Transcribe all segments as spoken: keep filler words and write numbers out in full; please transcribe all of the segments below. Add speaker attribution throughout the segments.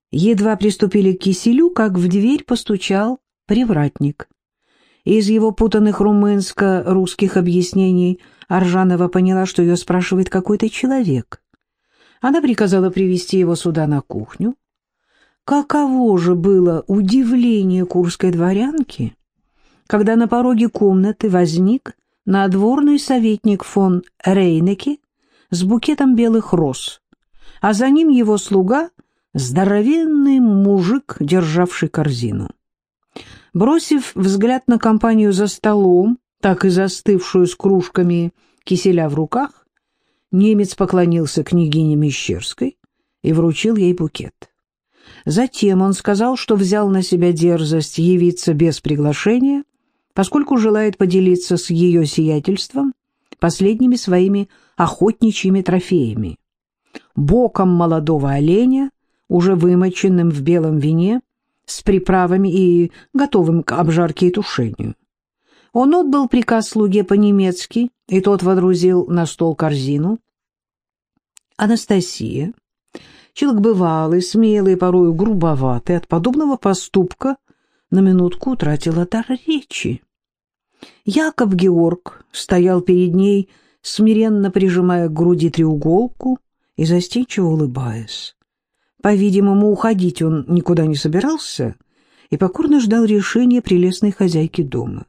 Speaker 1: Едва приступили к киселю, как в дверь постучал привратник. Из его путанных румынско-русских объяснений Аржанова поняла, что ее спрашивает какой-то человек. Она приказала привести его сюда на кухню. Каково же было удивление курской дворянки, когда на пороге комнаты возник надворный советник фон Рейнеке с букетом белых роз, а за ним его слуга — здоровенный мужик, державший корзину. Бросив взгляд на компанию за столом, так и застывшую с кружками киселя в руках, немец поклонился княгине Мещерской и вручил ей букет. Затем он сказал, что взял на себя дерзость явиться без приглашения, поскольку желает поделиться с ее сиятельством последними своими охотничьими трофеями. Боком молодого оленя, уже вымоченным в белом вине, с приправами и готовым к обжарке и тушению. Он отдал приказ слуге по-немецки, и тот водрузил на стол корзину. Анастасия, человек бывалый, смелый, порою грубоватый, от подобного поступка на минутку утратила дар речи. Яков Георг стоял перед ней, смиренно прижимая к груди треуголку и застенчиво улыбаясь. По-видимому, уходить он никуда не собирался и покорно ждал решения прелестной хозяйки дома.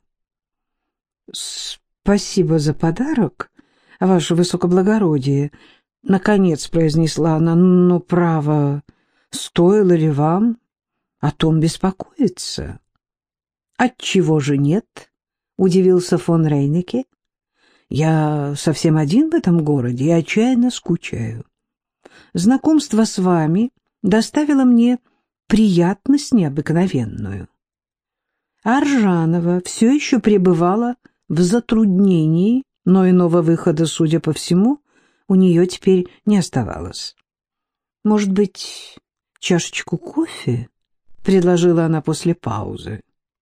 Speaker 1: «Спасибо за подарок, ваше высокоблагородие», — наконец произнесла она, — «но, право, стоило ли вам о том беспокоиться?» «Отчего же нет?» — удивился фон Рейнеке. «Я совсем один в этом городе и отчаянно скучаю. Знакомство с вами доставило мне приятность необыкновенную». Аржанова все еще пребывала в затруднении, но иного выхода, судя по всему, у нее теперь не оставалось. «Может быть, чашечку кофе?» — предложила она после паузы.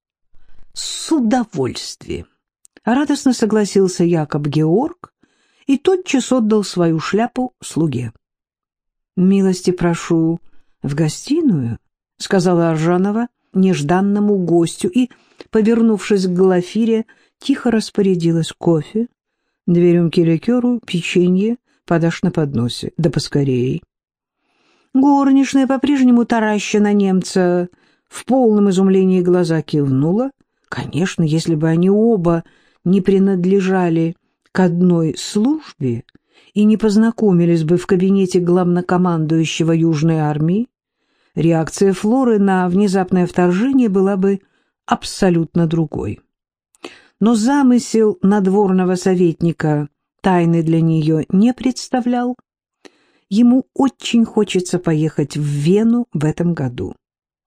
Speaker 1: «С удовольствием!» — радостно согласился Якоб Георг и тотчас отдал свою шляпу слуге. «Милости прошу в гостиную», — сказала Аржанова нежданному гостю и, повернувшись к Глафире, тихо распорядилась: кофе, две рюмки ликеру, печенье подашь на подносе, да поскорей. Горничная, по-прежнему тараща на немца, в полном изумлении глаза кивнула. Конечно, если бы они оба не принадлежали к одной службе и не познакомились бы в кабинете главнокомандующего Южной армии, реакция Флоры на внезапное вторжение была бы абсолютно другой. Но замысел надворного советника тайны для нее не представлял. Ему очень хочется поехать в Вену в этом году.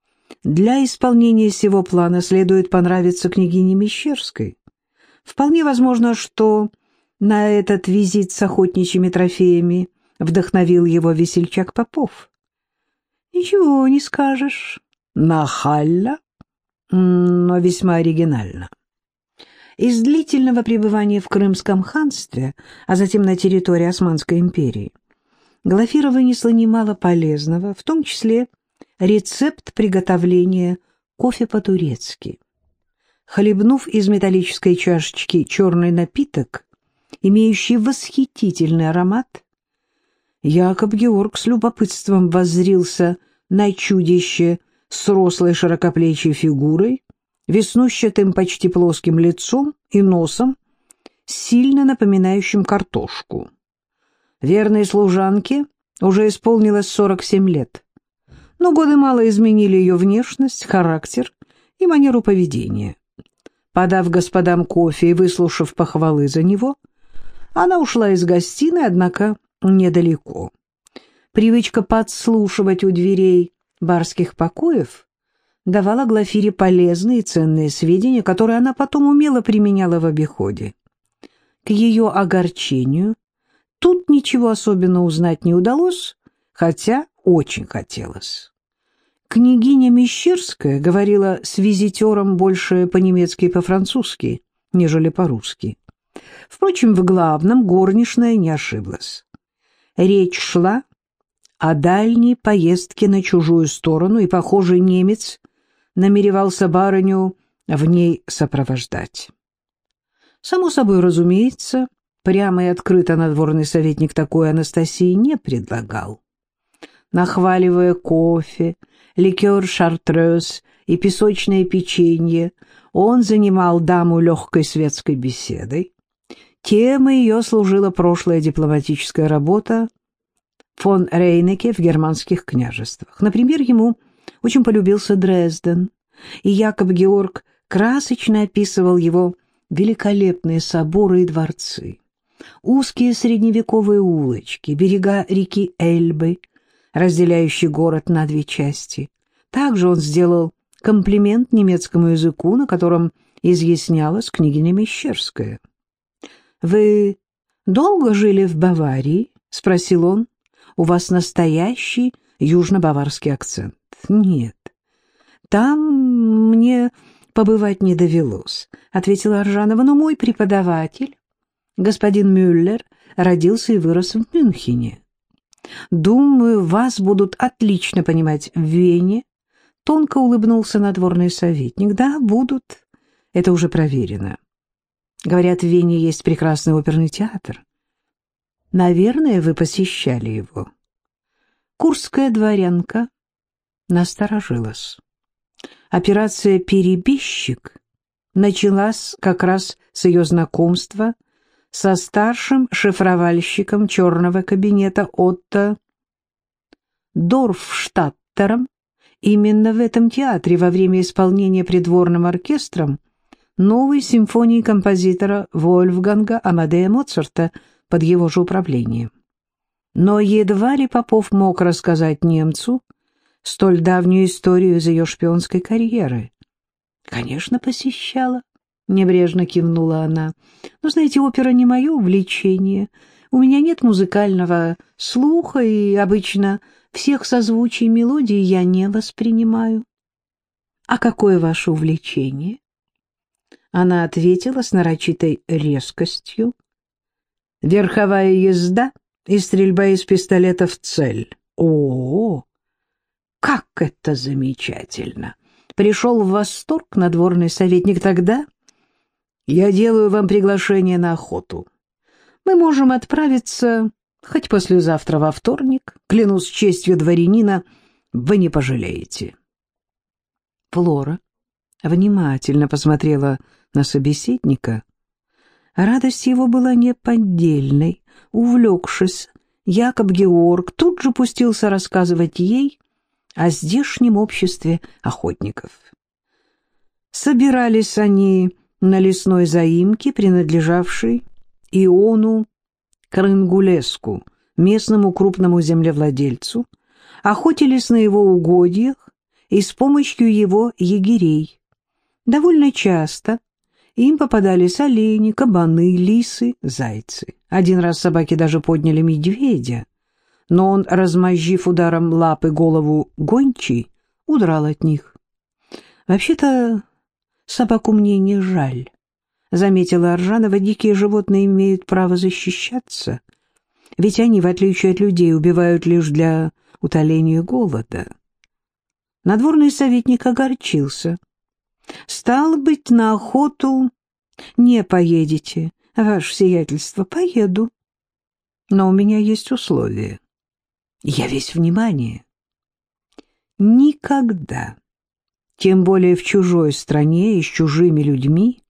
Speaker 1: Для исполнения сего плана следует понравиться княгине Мещерской. Вполне возможно, что на этот визит с охотничьими трофеями вдохновил его весельчак Попов. Ничего не скажешь. Нахально, но весьма оригинально. Из длительного пребывания в Крымском ханстве, а затем на территории Османской империи, Глафира вынесла немало полезного, в том числе рецепт приготовления кофе по-турецки. Хлебнув из металлической чашечки черный напиток, имеющий восхитительный аромат, Якоб Георг с любопытством воззрился на чудище с рослой широкоплечей фигурой, веснущатым почти плоским лицом и носом, сильно напоминающим картошку. Верной служанке уже исполнилось сорок семь лет, но годы мало изменили ее внешность, характер и манеру поведения. Подав господам кофе и выслушав похвалы за него, она ушла из гостиной, однако недалеко. Привычка подслушивать у дверей барских покоев давала Глафире полезные и ценные сведения, которые она потом умело применяла в обиходе. К ее огорчению тут ничего особенно узнать не удалось, хотя очень хотелось. Княгиня Мещерская говорила с визитером больше по-немецки и по-французски, нежели по-русски. Впрочем, в главном горничная не ошиблась. Речь шла о дальней поездке на чужую сторону, и, похоже, немец намеревался барыню в ней сопровождать. Само собой разумеется, прямо и открыто надворный советник такой Анастасии не предлагал. Нахваливая кофе, ликер шартрез и песочное печенье, он занимал даму легкой светской беседой. Темой ее служила прошлая дипломатическая работа фон Рейнеке в германских княжествах. Например, ему очень полюбился Дрезден, и Якоб Георг красочно описывал его великолепные соборы и дворцы, узкие средневековые улочки, берега реки Эльбы, разделяющие город на две части. Также он сделал комплимент немецкому языку, на котором изъяснялась княгиня Мещерская. «Вы долго жили в Баварии?» — спросил он. «У вас настоящий южно-баварский акцент». «Нет, там мне побывать не довелось», — ответила Аржанова. «Но мой преподаватель, господин Мюллер, родился и вырос в Мюнхене. Думаю, вас будут отлично понимать в Вене». Тонко улыбнулся надворный советник. «Да, будут. Это уже проверено. Говорят, в Вене есть прекрасный оперный театр. Наверное, вы посещали его». Курская дворянка насторожилась. Операция «Перебежчик» началась как раз с ее знакомства со старшим шифровальщиком черного кабинета Отто Дорфштадтером. Именно в этом театре во время исполнения придворным оркестром новой симфонии композитора Вольфганга Амадея Моцарта под его же управлением. Но едва ли Попов мог рассказать немцу столь давнюю историю из ее шпионской карьеры. «Конечно, посещала», — небрежно кивнула она. «Но, знаете, опера не мое увлечение. У меня нет музыкального слуха, и обычно всех созвучий мелодий я не воспринимаю». «А какое ваше увлечение?» Она ответила с нарочитой резкостью. «Верховая езда и стрельба из пистолета в цель». «О, как это замечательно!» Пришел в восторг надворный советник. «Тогда я делаю вам приглашение на охоту. Мы можем отправиться хоть послезавтра во вторник. Клянусь честью дворянина, вы не пожалеете». Флора внимательно посмотрела на собеседника. Радость его была неподдельной. Увлекшись, Якоб Георг тут же пустился рассказывать ей о здешнем обществе охотников. Собирались они на лесной заимке, принадлежавшей Иону Крынгулеску, местному крупному землевладельцу, охотились на его угодьях и с помощью его егерей. Довольно часто им попадались олени, кабаны, лисы, зайцы. Один раз собаки даже подняли медведя, но он, размозжив ударом лапы голову гончей, удрал от них. «Вообще-то собаку мне не жаль», — заметила Аржанова. «Дикие животные имеют право защищаться, ведь они, в отличие от людей, убивают лишь для утоления голода». Надворный советник огорчился. «Стало быть, на охоту не поедете, ваше сиятельство?» «Поеду, но у меня есть условия». «Я весь внимание». «Никогда, тем более в чужой стране и с чужими людьми,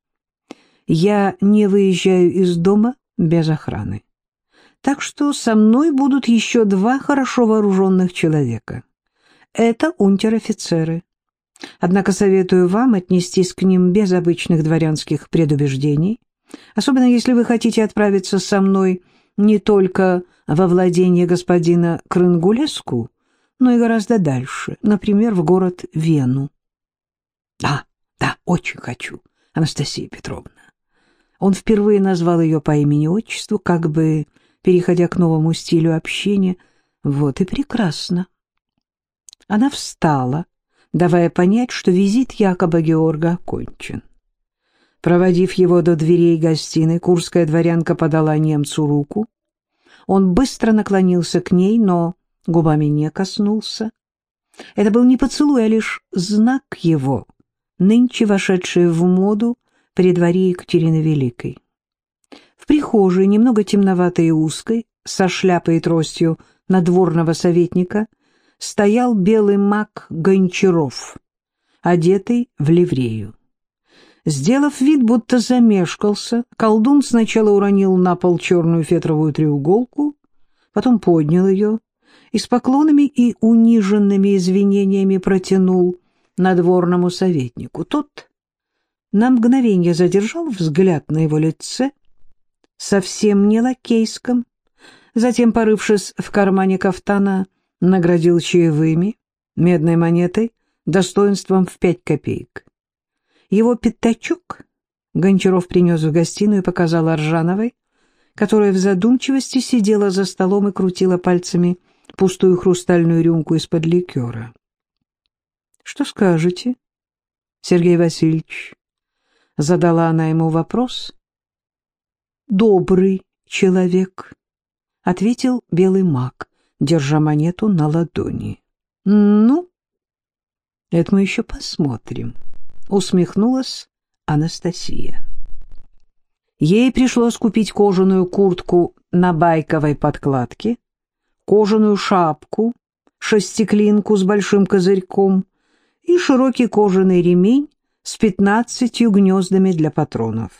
Speaker 1: я не выезжаю из дома без охраны. Так что со мной будут еще два хорошо вооруженных человека. Это унтер-офицеры. Однако советую вам отнестись к ним без обычных дворянских предубеждений, особенно если вы хотите отправиться со мной не только во владение господина Крынгулеску, но и гораздо дальше, например, в город Вену». «Да, да, очень хочу, Анастасия Петровна». Он впервые назвал ее по имени-отчеству, как бы переходя к новому стилю общения. «Вот и прекрасно». Она встала, давая понять, что визит Якоба Георга окончен. Проводив его до дверей гостиной, курская дворянка подала немцу руку. Он быстро наклонился к ней, но губами не коснулся. Это был не поцелуй, а лишь знак его, нынче вошедший в моду при дворе Екатерины Великой. В прихожей, немного темноватой и узкой, со шляпой и тростью надворного советника, стоял белый маг Гончаров, одетый в ливрею. Сделав вид, будто замешкался, колдун сначала уронил на пол черную фетровую треуголку, потом поднял ее и с поклонами и униженными извинениями протянул надворному советнику. Тот на мгновение задержал взгляд на его лице, совсем не лакейском, затем, порывшись в кармане кафтана, наградил чаевыми, медной монетой, достоинством в пять копеек. Его пятачок Гончаров принес в гостиную и показал Аржановой, которая в задумчивости сидела за столом и крутила пальцами пустую хрустальную рюмку из-под ликера. — Что скажете, Сергей Васильевич? — задала она ему вопрос. — Добрый человек, — ответил белый маг, держа монету на ладони. — Ну, это мы еще посмотрим, — усмехнулась Анастасия. Ей пришлось купить кожаную куртку на байковой подкладке, кожаную шапку, шестиклинку с большим козырьком и широкий кожаный ремень с пятнадцатью гнездами для патронов.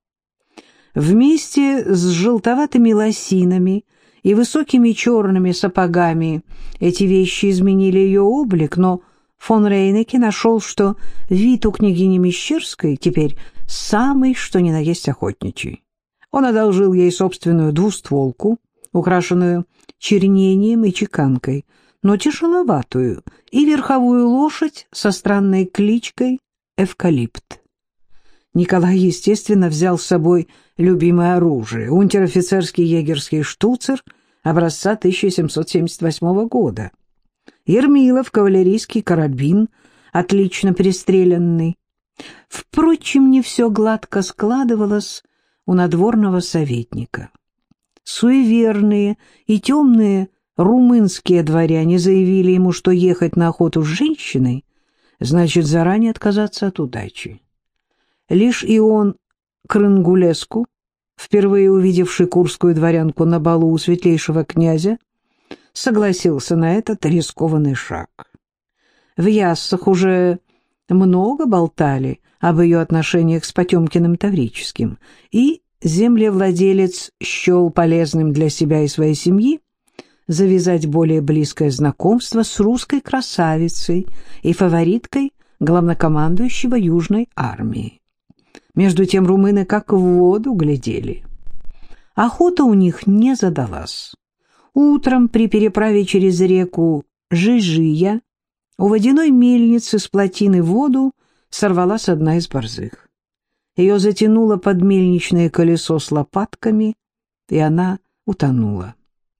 Speaker 1: Вместе с желтоватыми лосинами и высокими черными сапогами эти вещи изменили ее облик, но фон Рейнеке нашел, что вид у княгини Мещерской теперь самый, что ни на есть охотничий. Он одолжил ей собственную двустволку, украшенную чернением и чеканкой, но тяжеловатую, и верховую лошадь со странной кличкой Эвкалипт. Николай, естественно, взял с собой любимое оружие — унтер-офицерский егерский штуцер образца тысяча семьсот семьдесят восьмого года. Ермилов — кавалерийский карабин, отлично пристреленный. Впрочем, не все гладко складывалось у надворного советника. Суеверные и темные румынские дворяне заявили ему, что ехать на охоту с женщиной значит заранее отказаться от удачи. Лишь Ион Крынгулеску, впервые увидевший курскую дворянку на балу у светлейшего князя, согласился на этот рискованный шаг. В Яссах уже много болтали об ее отношениях с Потемкиным Таврическим, и землевладелец счел полезным для себя и своей семьи завязать более близкое знакомство с русской красавицей и фавориткой главнокомандующего Южной армии. Между тем румыны как в воду глядели. Охота у них не задалась. Утром при переправе через реку Жижия у водяной мельницы с плотины в воду сорвалась одна из борзых. Ее затянуло под мельничное колесо с лопатками, и она утонула.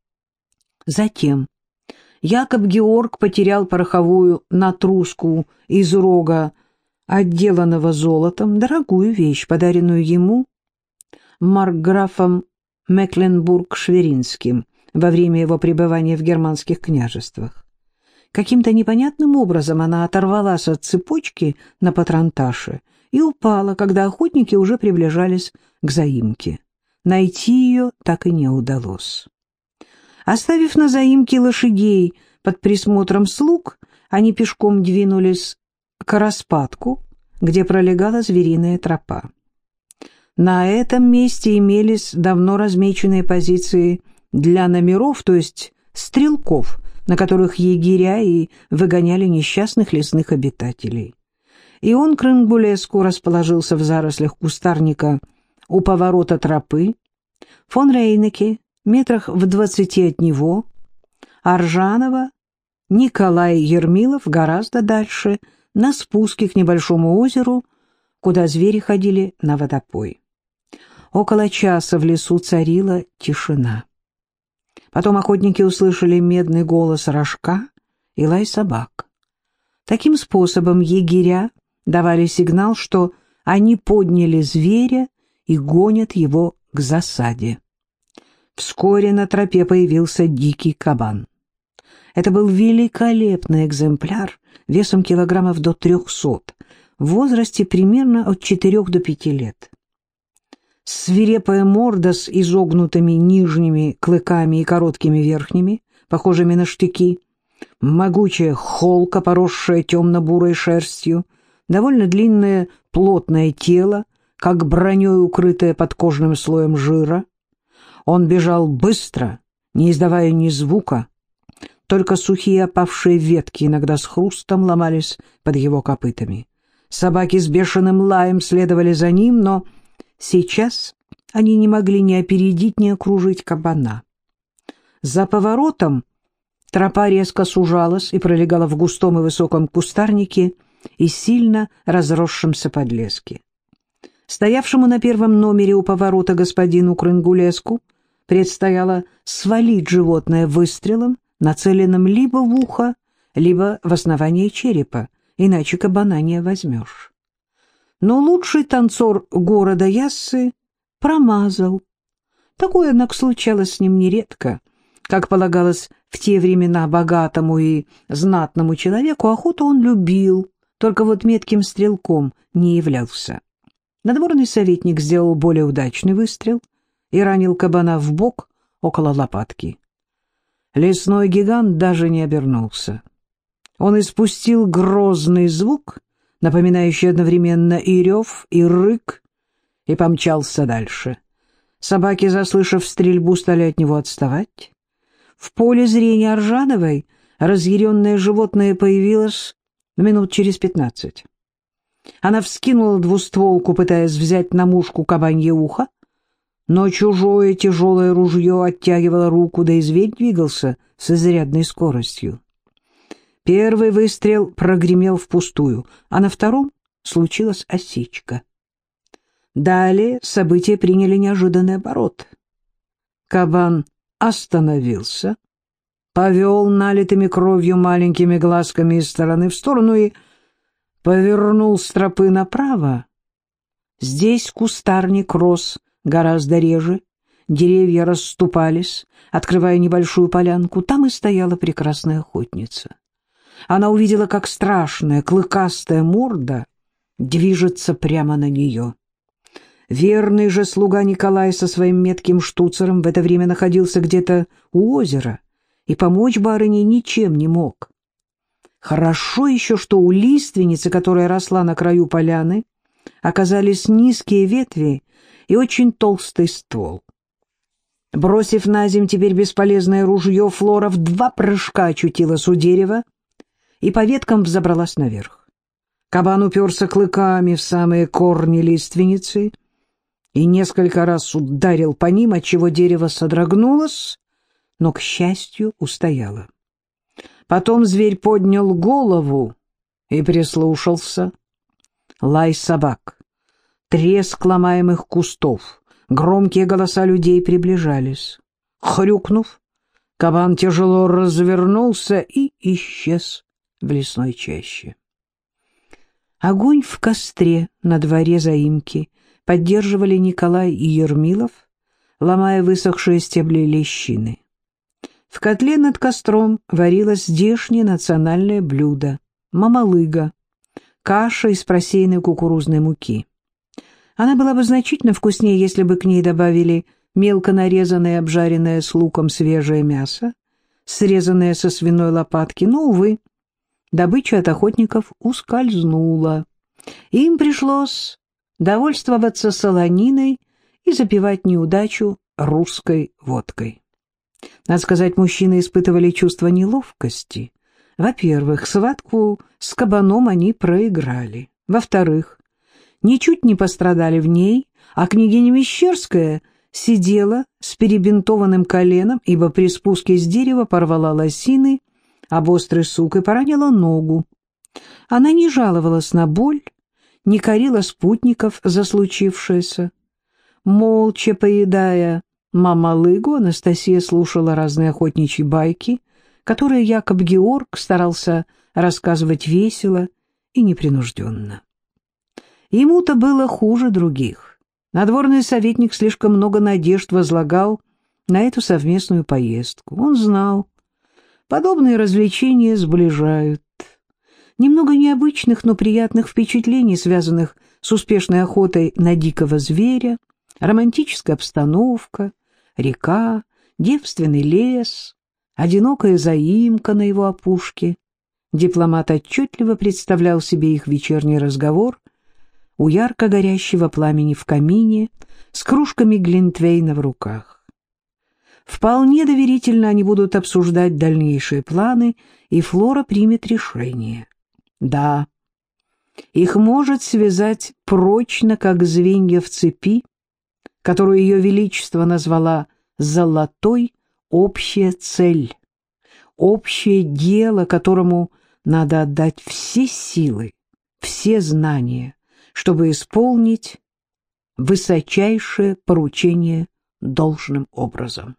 Speaker 1: Затем Якоб Георг потерял пороховую натруску из рога, отделанного золотом, дорогую вещь, подаренную ему маркграфом Мекленбург-Шверинским во время его пребывания в германских княжествах. Каким-то непонятным образом она оторвалась от цепочки на патронташе и упала, когда охотники уже приближались к заимке. Найти ее так и не удалось. Оставив на заимке лошадей под присмотром слуг, они пешком двинулись к распадку, где пролегала звериная тропа. На этом месте имелись давно размеченные позиции для номеров, то есть стрелков, на которых егеря и выгоняли несчастных лесных обитателей. Ион Крынгулеску расположился в зарослях кустарника у поворота тропы, фон Рейнеке метрах в двадцати от него, Аржанова, Николай Ермилов гораздо дальше, на спуске к небольшому озеру, куда звери ходили на водопой. Около часа в лесу царила тишина. Потом охотники услышали медный голос рожка и лай собак. Таким способом егеря давали сигнал, что они подняли зверя и гонят его к засаде. Вскоре на тропе появился дикий кабан. Это был великолепный экземпляр весом килограммов до трехсот, в возрасте примерно от четырех до пяти лет. Свирепая морда с изогнутыми нижними клыками и короткими верхними, похожими на штыки, могучая холка, поросшая темно-бурой шерстью, довольно длинное плотное тело, как броней укрытое подкожным слоем жира. Он бежал быстро, не издавая ни звука, только сухие опавшие ветки иногда с хрустом ломались под его копытами. Собаки с бешеным лаем следовали за ним, но сейчас они не могли ни опередить, ни окружить кабана. За поворотом тропа резко сужалась и пролегала в густом и высоком кустарнике и сильно разросшемся подлеске. Стоявшему на первом номере у поворота господину Крынгулеску предстояло свалить животное выстрелом, нацеленным либо в ухо, либо в основание черепа, иначе кабана не возьмешь. Но лучший танцор города Яссы промазал. Такое, однако, случалось с ним нередко. Как полагалось в те времена богатому и знатному человеку, охоту он любил, только вот метким стрелком не являлся. Надворный советник сделал более удачный выстрел и ранил кабана в бок около лопатки. Лесной гигант даже не обернулся. Он испустил грозный звук, напоминающий одновременно и рев, и рык, и помчался дальше. Собаки, заслышав стрельбу, стали от него отставать. В поле зрения Аржановой разъяренное животное появилось минут через пятнадцать. Она вскинула двустволку, пытаясь взять на мушку кабанье ухо, но чужое тяжелое ружье оттягивало руку, да и зверь двигался с изрядной скоростью. Первый выстрел прогремел впустую, а на втором случилась осечка. Далее события приняли неожиданный оборот. Кабан остановился, повел налитыми кровью маленькими глазками из стороны в сторону и повернул с тропы направо. Здесь кустарник рос гораздо реже, деревья расступались, открывая небольшую полянку. Там и стояла прекрасная охотница. Она увидела, как страшная клыкастая морда движется прямо на нее. Верный же слуга Николай со своим метким штуцером в это время находился где-то у озера и помочь барыне ничем не мог. Хорошо еще, что у лиственницы, которая росла на краю поляны, оказались низкие ветви и очень толстый ствол. Бросив на земь теперь бесполезное ружье, Флора в два прыжка очутилась у дерева и по веткам взобралась наверх. Кабан уперся клыками в самые корни лиственницы и несколько раз ударил по ним, отчего дерево содрогнулось, но, к счастью, устояло. Потом зверь поднял голову и прислушался. Лай собак, треск ломаемых кустов, громкие голоса людей приближались. Хрюкнув, кабан тяжело развернулся и исчез в лесной чаще. Огонь в костре на дворе заимки поддерживали Николай и Ермилов, ломая высохшие стебли лещины. В котле над костром варилось здешнее национальное блюдо — мамалыга, каша из просеянной кукурузной муки. Она была бы значительно вкуснее, если бы к ней добавили мелко нарезанное, обжаренное с луком свежее мясо, срезанное со свиной лопатки, но, увы, добыча от охотников ускользнула. Им пришлось довольствоваться солониной и запивать неудачу русской водкой. Надо сказать, мужчины испытывали чувство неловкости. Во-первых, схватку с кабаном они проиграли. Во-вторых, ничуть не пострадали в ней, а княгиня Мещерская сидела с перебинтованным коленом, ибо при спуске с дерева порвала лосины об острый сук и поранила ногу. Она не жаловалась на боль, не корила спутников за случившееся. Молча поедая мамалыгу, Анастасия слушала разные охотничьи байки, которые Якоб Георг старался рассказывать весело и непринужденно. Ему-то было хуже других. Надворный советник слишком много надежд возлагал на эту совместную поездку. Он знал, Подобные развлечения сближают. Немного необычных, но приятных впечатлений, связанных с успешной охотой на дикого зверя, романтическая обстановка, река, девственный лес, одинокая заимка на его опушке. Дипломат отчетливо представлял себе их вечерний разговор у ярко горящего пламени в камине с кружками глинтвейна в руках. Вполне доверительно они будут обсуждать дальнейшие планы, и Флора примет решение. Да, их может связать прочно, как звенья в цепи, которую Ее Величество назвала «золотой», общая цель, общее дело, которому надо отдать все силы, все знания, чтобы исполнить высочайшее поручение должным образом.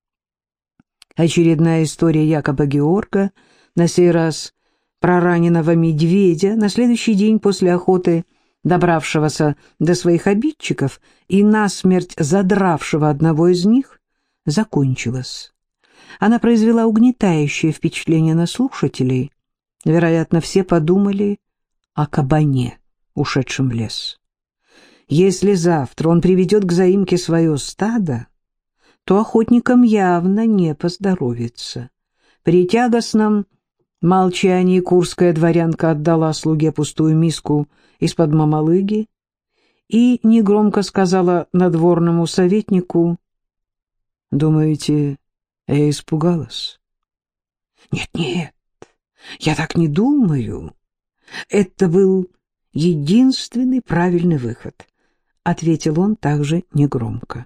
Speaker 1: Очередная история Якоба Георга, на сей раз про раненого медведя, на следующий день после охоты, добравшегося до своих обидчиков и насмерть задравшего одного из них, закончилась. Она произвела угнетающее впечатление на слушателей. Вероятно, все подумали о кабане, ушедшем в лес. Если завтра он приведет к заимке свое стадо, то охотникам явно не поздоровится. При тягостном молчании курская дворянка отдала слуге пустую миску из-под мамалыги и негромко сказала надворному советнику: «Думаете, я испугалась?» «Нет-нет, я так не думаю. Это был единственный правильный выход», — ответил он также негромко.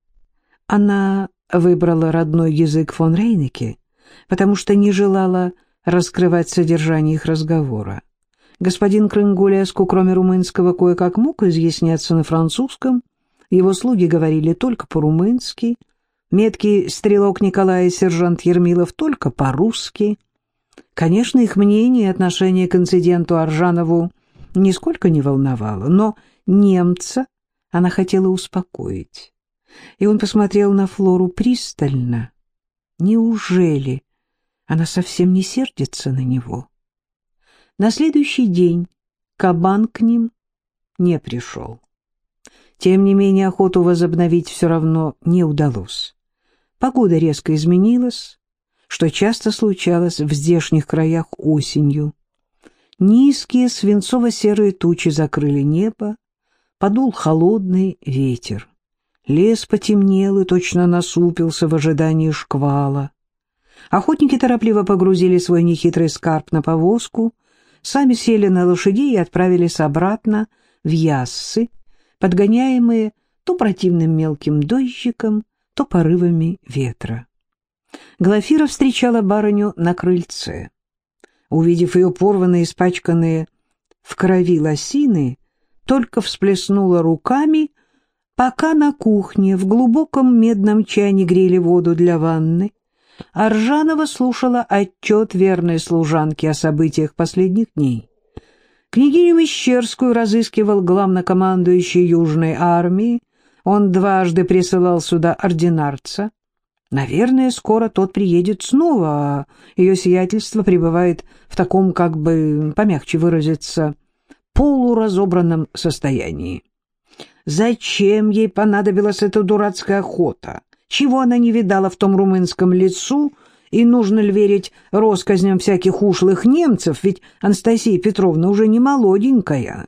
Speaker 1: Она выбрала родной язык фон Рейнеке, потому что не желала раскрывать содержание их разговора. Господин Крынгулеску, кроме румынского, кое-как мог изъясняться на французском, его слуги говорили только по-румынски, меткий стрелок Николай и сержант Ермилов только по-русски. Конечно, их мнение и отношение к инциденту Аржанову нисколько не волновало, но немца она хотела успокоить. И он посмотрел на Флору пристально. Неужели она совсем не сердится на него? На следующий день кабан к ним не пришел. Тем не менее, охоту возобновить все равно не удалось. Погода резко изменилась, что часто случалось в здешних краях осенью. Низкие свинцово-серые тучи закрыли небо, подул холодный ветер. Лес потемнел и точно насупился в ожидании шквала. Охотники торопливо погрузили свой нехитрый скарб на повозку, сами сели на лошадей и отправились обратно в Яссы, подгоняемые то противным мелким дождиком, то порывами ветра. Глафира встречала барыню на крыльце. Увидев ее порванные, испачканные в крови лосины, только всплеснула руками, пока на кухне в глубоком медном чане грели воду для ванны. Аржанова слушала отчет верной служанки о событиях последних дней. Княгиню Мещерскую разыскивал главнокомандующий Южной армии. Он дважды присылал сюда ординарца. Наверное, скоро тот приедет снова, а ее сиятельство пребывает в таком, как бы, помягче выразиться, полуразобранном состоянии. Зачем ей понадобилась эта дурацкая охота? Чего она не видала в том румынском лесу, и нужно ли верить россказням всяких ушлых немцев, ведь Анастасия Петровна уже не молоденькая.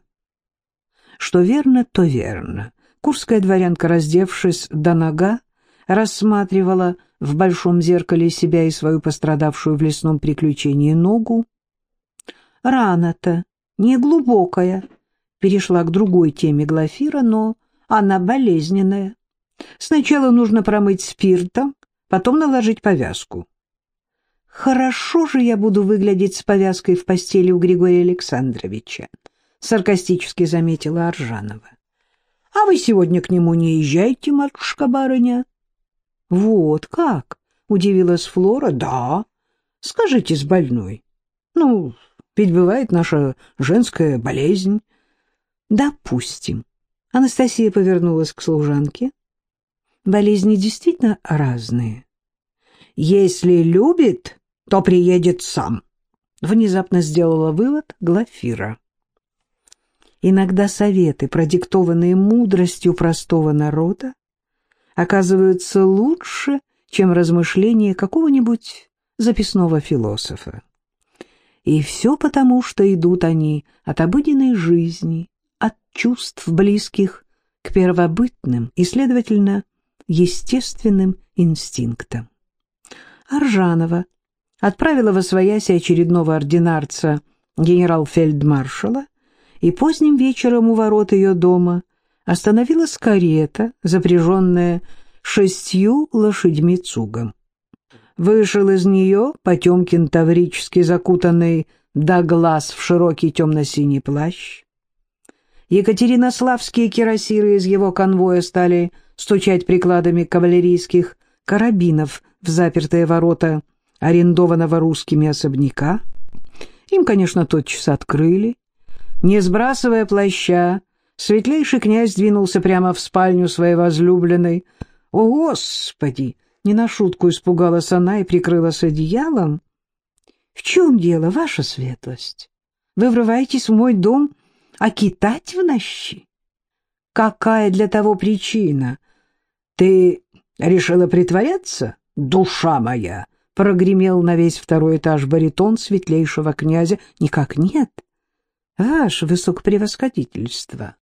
Speaker 1: Что верно, то верно. Курская дворянка, раздевшись до нога, рассматривала в большом зеркале себя и свою пострадавшую в лесном приключении ногу. «Рана-то неглубокая», — перешла к другой теме Глафира, но она болезненная. Сначала нужно промыть спиртом, потом наложить повязку. «Хорошо же я буду выглядеть с повязкой в постели у Григория Александровича», — саркастически заметила Аржанова. «А вы сегодня к нему не езжайте, матушка-барыня». «Вот как?» — удивилась Флора. «Да. Скажите, с больной. Ну, ведь бывает наша женская болезнь». «Допустим». Анастасия повернулась к служанке. «Болезни действительно разные. Если любит то приедет сам», — внезапно сделала вывод Глафира. Иногда советы, продиктованные мудростью простого народа, оказываются лучше, чем размышления какого-нибудь записного философа. И все потому, что идут они от обыденной жизни, от чувств, близких к первобытным и, следовательно, естественным инстинктам. Аржанова отправила восвояси очередного ординарца генерал-фельдмаршала, и поздним вечером у ворот ее дома остановилась карета, запряженная шестью лошадьми цугом. Вышел из нее Потемкин таврически закутанный до глаз в широкий темно-синий плащ. Екатеринославские кирасиры из его конвоя стали стучать прикладами кавалерийских карабинов в запертые ворота арендованного русскими особняка. Им, конечно, тотчас открыли. Не сбрасывая плаща, светлейший князь двинулся прямо в спальню своей возлюбленной. «О, Господи!» — не на шутку испугалась она и прикрылась одеялом. «В чем дело, ваша светлость? Вы врываетесь в мой дом, а китать в нощи? Какая для того причина? Ты решила притворяться, душа моя?» — прогремел на весь второй этаж баритон светлейшего князя. «Никак нет, ваше высокопревосходительство.